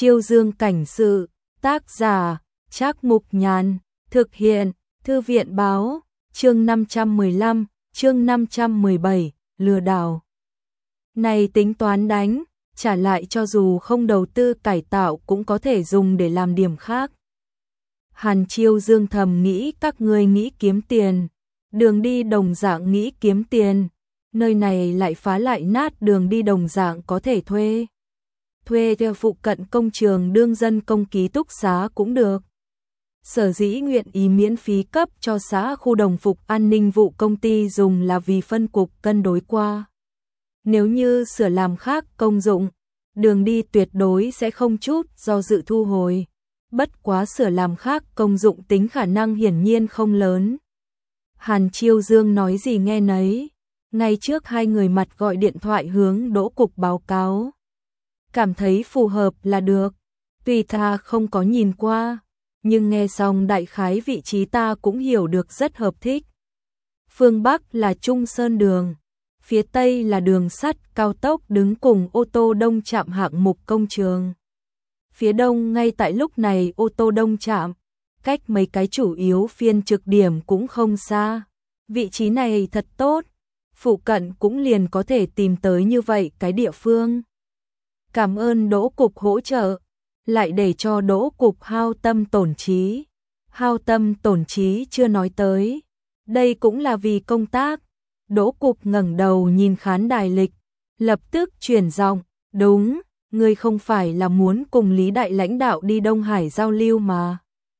Chiêu Dương cảnh sự, tác giả, Trác Mục Nhàn, thực hiện, Thư viện báo, chương 515, chương 517, lừa đảo. Này tính toán đánh, trả lại cho dù không đầu tư cải tạo cũng có thể dùng để làm điểm khác. Hàn Chiêu Dương thầm nghĩ các ngươi nghĩ kiếm tiền, đường đi đồng dạng nghĩ kiếm tiền, nơi này lại phá lại nát đường đi đồng dạng có thể thuê. Thuê theo phụ cận công trường đương dân công ký túc xá cũng được. Sở dĩ nguyện ý miễn phí cấp cho xã khu đồng phục an ninh vụ công ty dùng là vì phân cục cân đối qua. Nếu như sửa làm khác công dụng, đường đi tuyệt đối sẽ không chút do dự thu hồi. Bất quá sửa làm khác công dụng tính khả năng hiển nhiên không lớn. Hàn Chiêu Dương nói gì nghe nấy. Ngay trước hai người mặt gọi điện thoại hướng Đỗ Cục báo cáo. Cảm thấy phù hợp là được. Tuy ta không có nhìn qua, nhưng nghe xong đại khái vị trí ta cũng hiểu được rất hợp thích. Phương Bắc là Trung Sơn đường, phía Tây là đường sắt cao tốc đứng cùng ô tô đông trạm hạng mục công trường. Phía Đông ngay tại lúc này ô tô đông trạm, cách mấy cái chủ yếu phiên trực điểm cũng không xa. Vị trí này thật tốt, phụ cận cũng liền có thể tìm tới như vậy cái địa phương. Cảm ơn Đỗ Cục hỗ trợ, lại để cho Đỗ Cục hao tâm tổn trí. Hao tâm tổn trí chưa nói tới, đây cũng là vì công tác. Đỗ Cục ngẩng đầu nhìn khán đài lịch, lập tức chuyển giọng, đúng, ngươi không phải là muốn cùng Lý đại lãnh đạo đi Đông Hải giao lưu mà.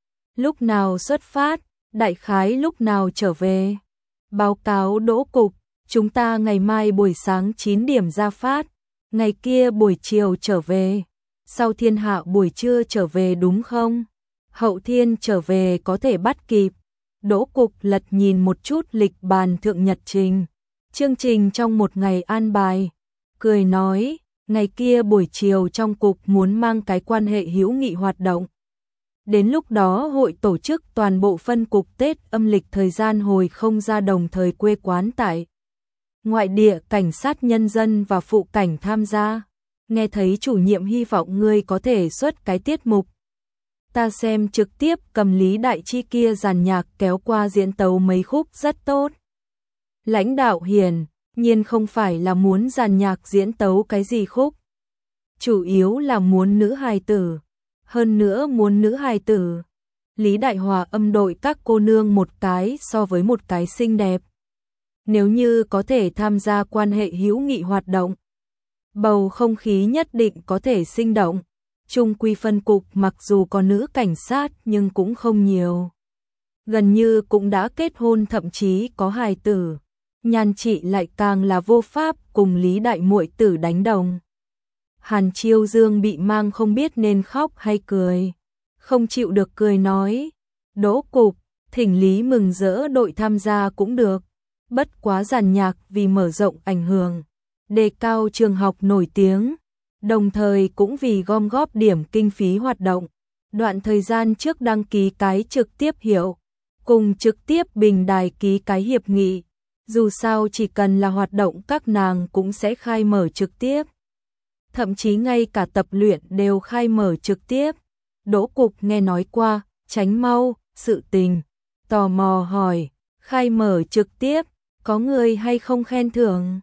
Lúc nào xuất phát, đại khái lúc nào trở về. Báo cáo Đỗ Cục, chúng ta ngày mai buổi sáng 9 điểm ra phát, ngày kia buổi chiều trở về, sau thiên hạ buổi trưa trở về đúng không? Hậu thiên trở về có thể bắt kịp. Đỗ Cục lật nhìn một chút lịch bàn thượng nhật trình, chương trình trong một ngày an bài, cười nói, ngày kia buổi chiều trong cục muốn mang cái quan hệ hữu nghị hoạt động. Đến lúc đó hội tổ chức toàn bộ phân cục Tết âm lịch thời gian hồi không ra đồng thời quê quán tại ngoại địa, cảnh sát nhân dân và phụ cảnh tham gia. Nghe thấy chủ nhiệm hy vọng ngươi có thể xuất cái tiết mục. Ta xem trực tiếp cầm Lý Đại Chi kia dàn nhạc kéo qua diễn tấu mấy khúc rất tốt. Lãnh đạo hiển nhiên không phải là muốn dàn nhạc diễn tấu cái gì khúc. Chủ yếu là muốn nữ hài tử. Hơn nữa muốn nữ hài tử. Lý Đại Hòa âm đội các cô nương một cái so với một cái xinh đẹp. Nếu như có thể tham gia quan hệ hữu nghị hoạt động, bầu không khí nhất định có thể sinh động. Trung quy phân cục mặc dù có nữ cảnh sát nhưng cũng không nhiều. Gần như cũng đã kết hôn thậm chí có hài tử. Nhan chị lại càng là vô pháp cùng Lý đại muội tử đánh đồng. Hàn Chiêu Dương bị mang không biết nên khóc hay cười. Không chịu được cười nói, Đỗ Cục, thỉnh Lý mừng rỡ đội tham gia cũng được. Bất quá dàn nhạc vì mở rộng ảnh hưởng, đề cao trường học nổi tiếng, đồng thời cũng vì gom góp điểm kinh phí hoạt động. Đoạn thời gian trước đăng ký cái trực tiếp hiệu, cùng trực tiếp bình đài ký cái hiệp nghị. Dù sao chỉ cần là hoạt động các nàng cũng sẽ khai mở trực tiếp. Thậm chí ngay cả tập luyện đều khai mở trực tiếp. Đỗ Cục nghe nói qua, tránh mau, sự tình. Tò mò hỏi, khai mở trực tiếp, có người hay không khen thưởng?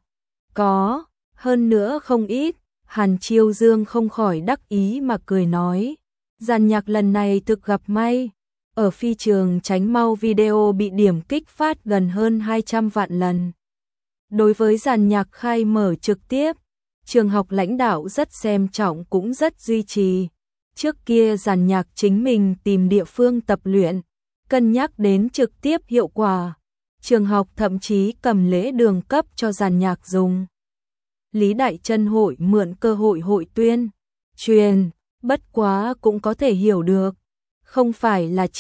Có, hơn nữa không ít. Hàn Chiêu Dương không khỏi đắc ý mà cười nói. Dàn nhạc lần này thực gặp may. Ở phi trường tránh mau video bị điểm kích phát gần hơn 200 vạn lần. Đối với dàn nhạc khai mở trực tiếp, trường học lãnh đạo rất xem trọng cũng rất duy trì. Trước kia dàn nhạc chính mình tìm địa phương tập luyện, cân nhắc đến trực tiếp hiệu quả. Trường học thậm chí cầm lễ đường cấp cho dàn nhạc dùng. Lý Đại Chân hội mượn cơ hội hội tuyên, truyền, bất quá cũng có thể hiểu được. Không phải là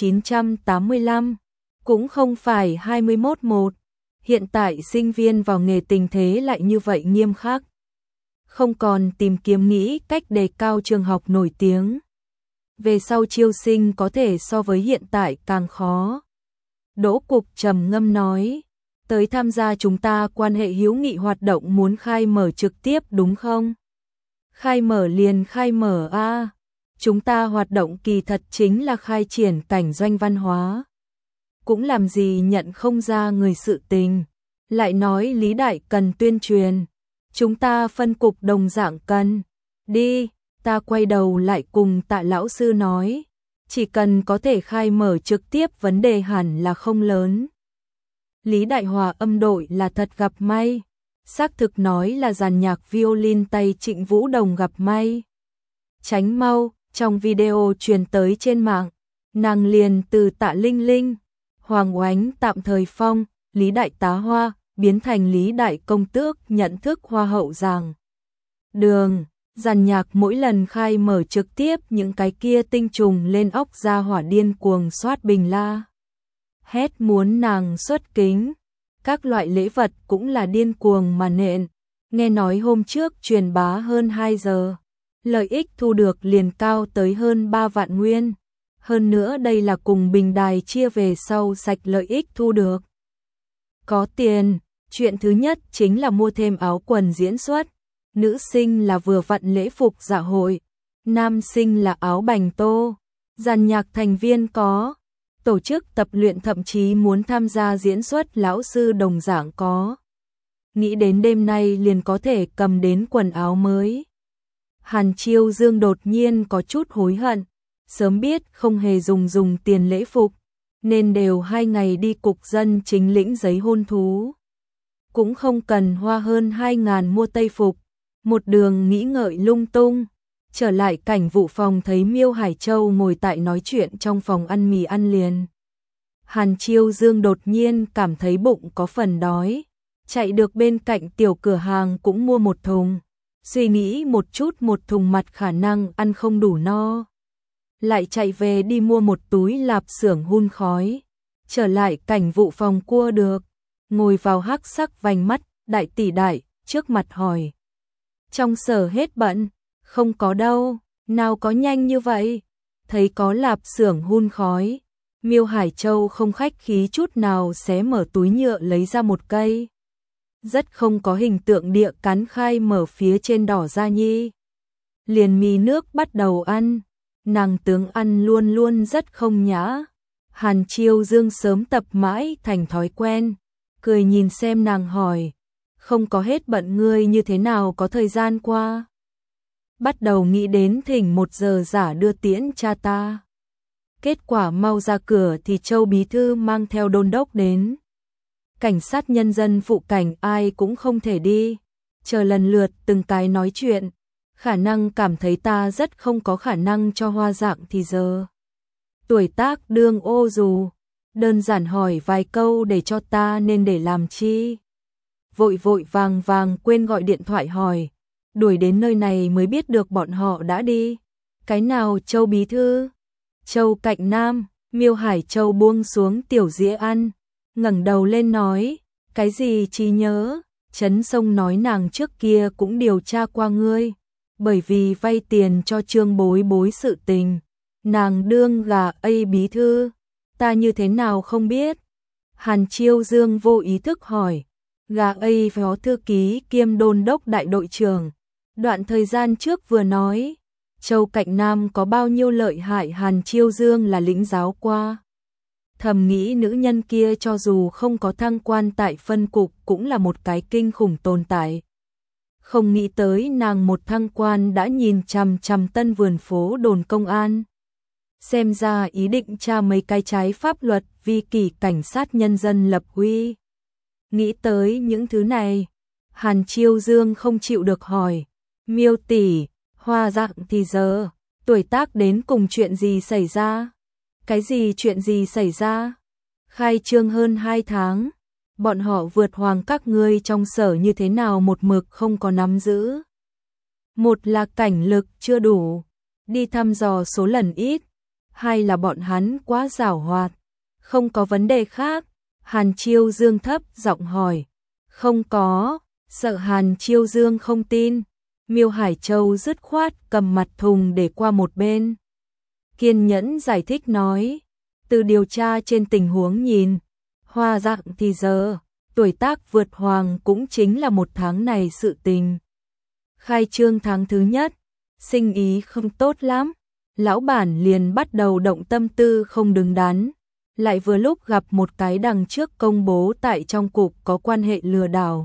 985, cũng không phải 21-1. Hiện tại sinh viên vào nghề tình thế lại như vậy nghiêm khắc. Không còn tìm kiếm nghĩ cách đề cao trường học nổi tiếng. Về sau chiêu sinh có thể so với hiện tại càng khó. Đỗ Cục trầm ngâm nói, tới tham gia chúng ta quan hệ hữu nghị hoạt động muốn khai mở trực tiếp đúng không? Khai mở liền khai mở a. chúng ta hoạt động kỳ thật chính là khai triển cảnh doanh văn hóa. Cũng làm gì nhận không ra người sự tình. Lại nói Lý Đại cần tuyên truyền. Chúng ta phân cục đồng dạng cần. Đi, ta quay đầu lại cùng Tạ lão sư nói. Chỉ cần có thể khai mở trực tiếp vấn đề hẳn là không lớn. Lý Đại Hòa âm đội là thật gặp may. Xác thực nói là dàn nhạc violin tay Trịnh Vũ Đồng gặp may. Tránh mau, trong video truyền tới trên mạng, nàng liền từ Tạ Linh Linh, Hoàng Oánh tạm thời phong, Lý Đại tá hoa, biến thành Lý Đại công tước nhận thức hoa hậu rằng. Đường, dàn nhạc mỗi lần khai mở trực tiếp những cái kia tinh trùng lên óc ra hỏa điên cuồng soát bình la. Hét muốn nàng xuất kính. Các loại lễ vật cũng là điên cuồng mà nện. Nghe nói hôm trước truyền bá hơn 2 giờ. Lợi ích thu được liền cao tới hơn 3 vạn nguyên. Hơn nữa đây là cùng bình đài chia về sau sạch lợi ích thu được. Có tiền, chuyện thứ nhất chính là mua thêm áo quần diễn xuất. Nữ sinh là vừa vặn lễ phục dạ hội. Nam sinh là áo bành tô. Dàn nhạc thành viên có. Tổ chức tập luyện thậm chí muốn tham gia diễn xuất lão sư đồng dạng có. Nghĩ đến đêm nay liền có thể cầm đến quần áo mới. Hàn Chiêu Dương đột nhiên có chút hối hận. Sớm biết không hề dùng tiền lễ phục. Nên đều 2 ngày đi cục dân chính lĩnh giấy hôn thú. Cũng không cần hoa hơn 2.000 mua tây phục. Một đường nghĩ ngợi lung tung. Trở lại cảnh vụ phòng thấy Miêu Hải Châu ngồi tại nói chuyện trong phòng ăn mì ăn liền. Hàn Chiêu Dương đột nhiên cảm thấy bụng có phần đói. Chạy được bên cạnh tiểu cửa hàng cũng mua một thùng. Suy nghĩ một chút một thùng mặt khả năng ăn không đủ no. Lại chạy về đi mua một túi lạp xưởng hun khói. Trở lại cảnh vụ phòng cua được. Ngồi vào hắc sắc vành mắt, đại tỷ đại, trước mặt hỏi. Trong sở hết bận. Không có đâu, nào có nhanh như vậy. Thấy có lạp xưởng hun khói. Miêu Hải Châu không khách khí chút nào xé mở túi nhựa lấy ra một cây. Rất không có hình tượng địa cắn khai mở phía trên đỏ da nhi. Liền mì nước bắt đầu ăn. Nàng tướng ăn luôn luôn rất không nhã. Hàn Chiêu Dương sớm tập mãi thành thói quen. Cười nhìn xem nàng hỏi. Không có hết bận ngươi như thế nào có thời gian qua. Bắt đầu nghĩ đến thỉnh 1 giờ giả đưa tiễn cha ta. Kết quả mau ra cửa thì Châu bí thư mang theo đôn đốc đến. Cảnh sát nhân dân phụ cảnh ai cũng không thể đi. Chờ lần lượt từng cái nói chuyện. Khả năng cảm thấy ta rất không có khả năng cho hoa dạng thì giờ. Tuổi tác đương ô dù. Đơn giản hỏi vài câu để cho ta nên để làm chi. Vội vàng quên gọi điện thoại hỏi. Đuổi đến nơi này mới biết được bọn họ đã đi. Cái nào Châu bí thư? Châu Cạnh Nam. Miêu Hải Châu buông xuống tiểu dĩa ăn. Ngẩng đầu lên nói. Cái gì trí nhớ? Trấn Sông nói nàng trước kia cũng điều tra qua ngươi. Bởi vì vay tiền cho Trương Bối Bối sự tình. Nàng đương gà bí thư. Ta như thế nào không biết? Hàn Chiêu Dương vô ý thức hỏi. Gà phó thư ký kiêm đôn đốc đại đội trưởng. Đoạn thời gian trước vừa nói, Châu Cạnh Nam có bao nhiêu lợi hại Hàn Chiêu Dương là lĩnh giáo qua. Thầm nghĩ nữ nhân kia cho dù không có thăng quan tại phân cục cũng là một cái kinh khủng tồn tại. Không nghĩ tới nàng một thăng quan đã nhìn chằm chằm Tân Vườn phố đồn công an. Xem ra ý định tra mấy cái trái pháp luật vi kỷ cảnh sát nhân dân lập uy. Nghĩ tới những thứ này, Hàn Chiêu Dương không chịu được hỏi. Miêu tỷ, hoa dạng thì giờ, tuổi tác đến cùng chuyện gì xảy ra? Cái gì chuyện gì xảy ra? Khai trương hơn 2 tháng, bọn họ vượt hoàng các ngươi trong sở như thế nào một mực không có nắm giữ. Một là cảnh lực chưa đủ, đi thăm dò số lần ít, hai là bọn hắn quá giảo hoạt, không có vấn đề khác. Hàn Chiêu Dương thấp giọng hỏi, không có, sợ Hàn Chiêu Dương không tin. Miêu Hải Châu dứt khoát cầm mặt thùng để qua một bên. Kiên nhẫn giải thích nói, từ điều tra trên tình huống nhìn, hoa dạng thì giờ, tuổi tác vượt hoàng cũng chính là 1 tháng này sự tình. Khai trương tháng thứ nhất, sinh ý không tốt lắm, lão bản liền bắt đầu động tâm tư không đứng đắn, lại vừa lúc gặp một cái đằng trước công bố tại trong cục có quan hệ lừa đảo.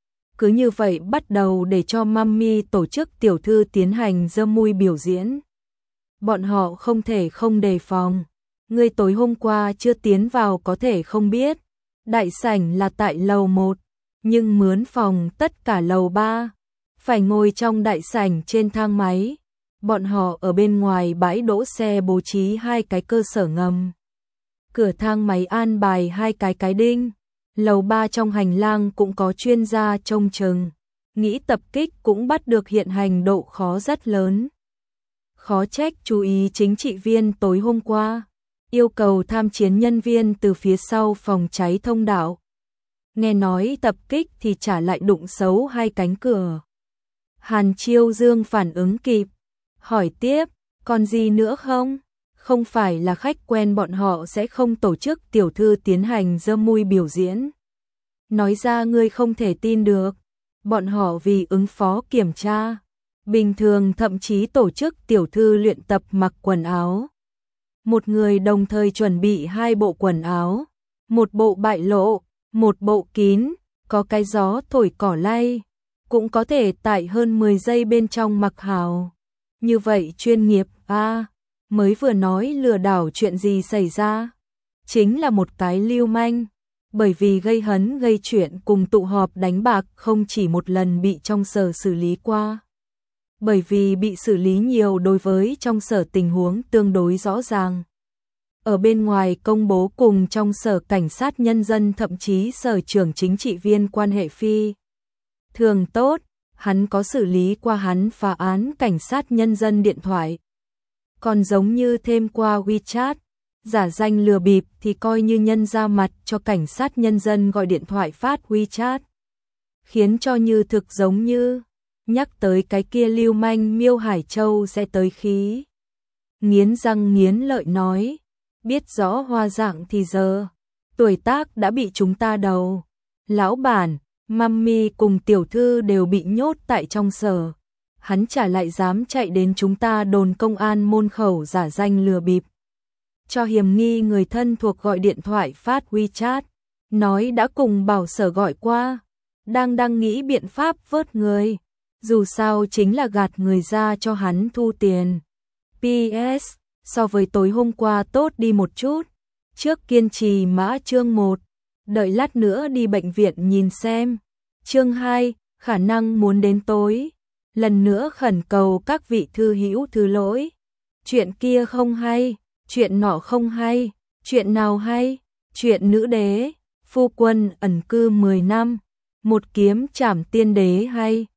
Cứ như vậy bắt đầu để cho Mummy tổ chức tiểu thư tiến hành dơ mui biểu diễn. Bọn họ không thể không đề phòng. Ngươi tối hôm qua chưa tiến vào có thể không biết. Đại sảnh là tại lầu 1, nhưng mướn phòng tất cả lầu 3. Phải ngồi trong đại sảnh trên thang máy. Bọn họ ở bên ngoài bãi đỗ xe bố trí 2 cái cơ sở ngầm. Cửa thang máy an bài 2 cái đinh. Lầu 3 trong hành lang cũng có chuyên gia trông chừng. Nghĩ tập kích cũng bắt được hiện hành độ khó rất lớn. Khó trách chú ý chính trị viên tối hôm qua yêu cầu tham chiến nhân viên từ phía sau phòng cháy thông đạo. Nghe nói tập kích thì trả lại đụng xấu 2 cánh cửa. Hàn Chiêu Dương phản ứng kịp, hỏi tiếp, còn gì nữa không? Không phải là khách quen bọn họ sẽ không tổ chức tiểu thư tiến hành dơ mui biểu diễn. Nói ra ngươi không thể tin được, bọn họ vì ứng phó kiểm tra, bình thường thậm chí tổ chức tiểu thư luyện tập mặc quần áo. Một người đồng thời chuẩn bị 2 bộ quần áo, một bộ bại lộ, một bộ kín, có cái gió thổi cỏ lay, cũng có thể tại hơn 10 giây bên trong mặc hào. Như vậy chuyên nghiệp mới vừa nói lừa đảo chuyện gì xảy ra? Chính là một cái lưu manh, bởi vì gây hấn gây chuyện cùng tụ họp đánh bạc không chỉ một lần bị trong sở xử lý qua. Bởi vì bị xử lý nhiều đối với trong sở tình huống tương đối rõ ràng. Ở bên ngoài công bố cùng trong sở cảnh sát nhân dân thậm chí sở trưởng chính trị viên quan hệ phi thường tốt, hắn có xử lý qua hắn phá án cảnh sát nhân dân điện thoại. Còn giống như thêm qua WeChat, giả danh lừa bịp thì coi như nhân ra mặt cho cảnh sát nhân dân gọi điện thoại phát WeChat. Khiến cho như thực giống như, nhắc tới cái kia lưu manh Miêu Hải Châu sẽ tới khí. Nghiến răng nghiến lợi nói, biết rõ hoa dạng thì giờ, tuổi tác đã bị chúng ta đầu. Lão bản, Mummy cùng tiểu thư đều bị nhốt tại trong sở. Hắn chả lại dám chạy đến chúng ta đồn công an môn khẩu giả danh lừa bịp. Cho hiểm nghi người thân thuộc gọi điện thoại phát WeChat, nói đã cùng bảo sở gọi qua, đang nghĩ biện pháp vớt người. Dù sao chính là gạt người ra cho hắn thu tiền. PS, so với tối hôm qua tốt đi một chút. Trước kiên trì mã chương 1, đợi lát nữa đi bệnh viện nhìn xem. Chương 2, khả năng muốn đến tối. Lần nữa khẩn cầu các vị thư hữu thứ lỗi. Chuyện kia không hay, chuyện nọ không hay, chuyện nào hay? Chuyện nữ đế, phu quân ẩn cư 10 năm, một kiếm trảm tiên đế hay.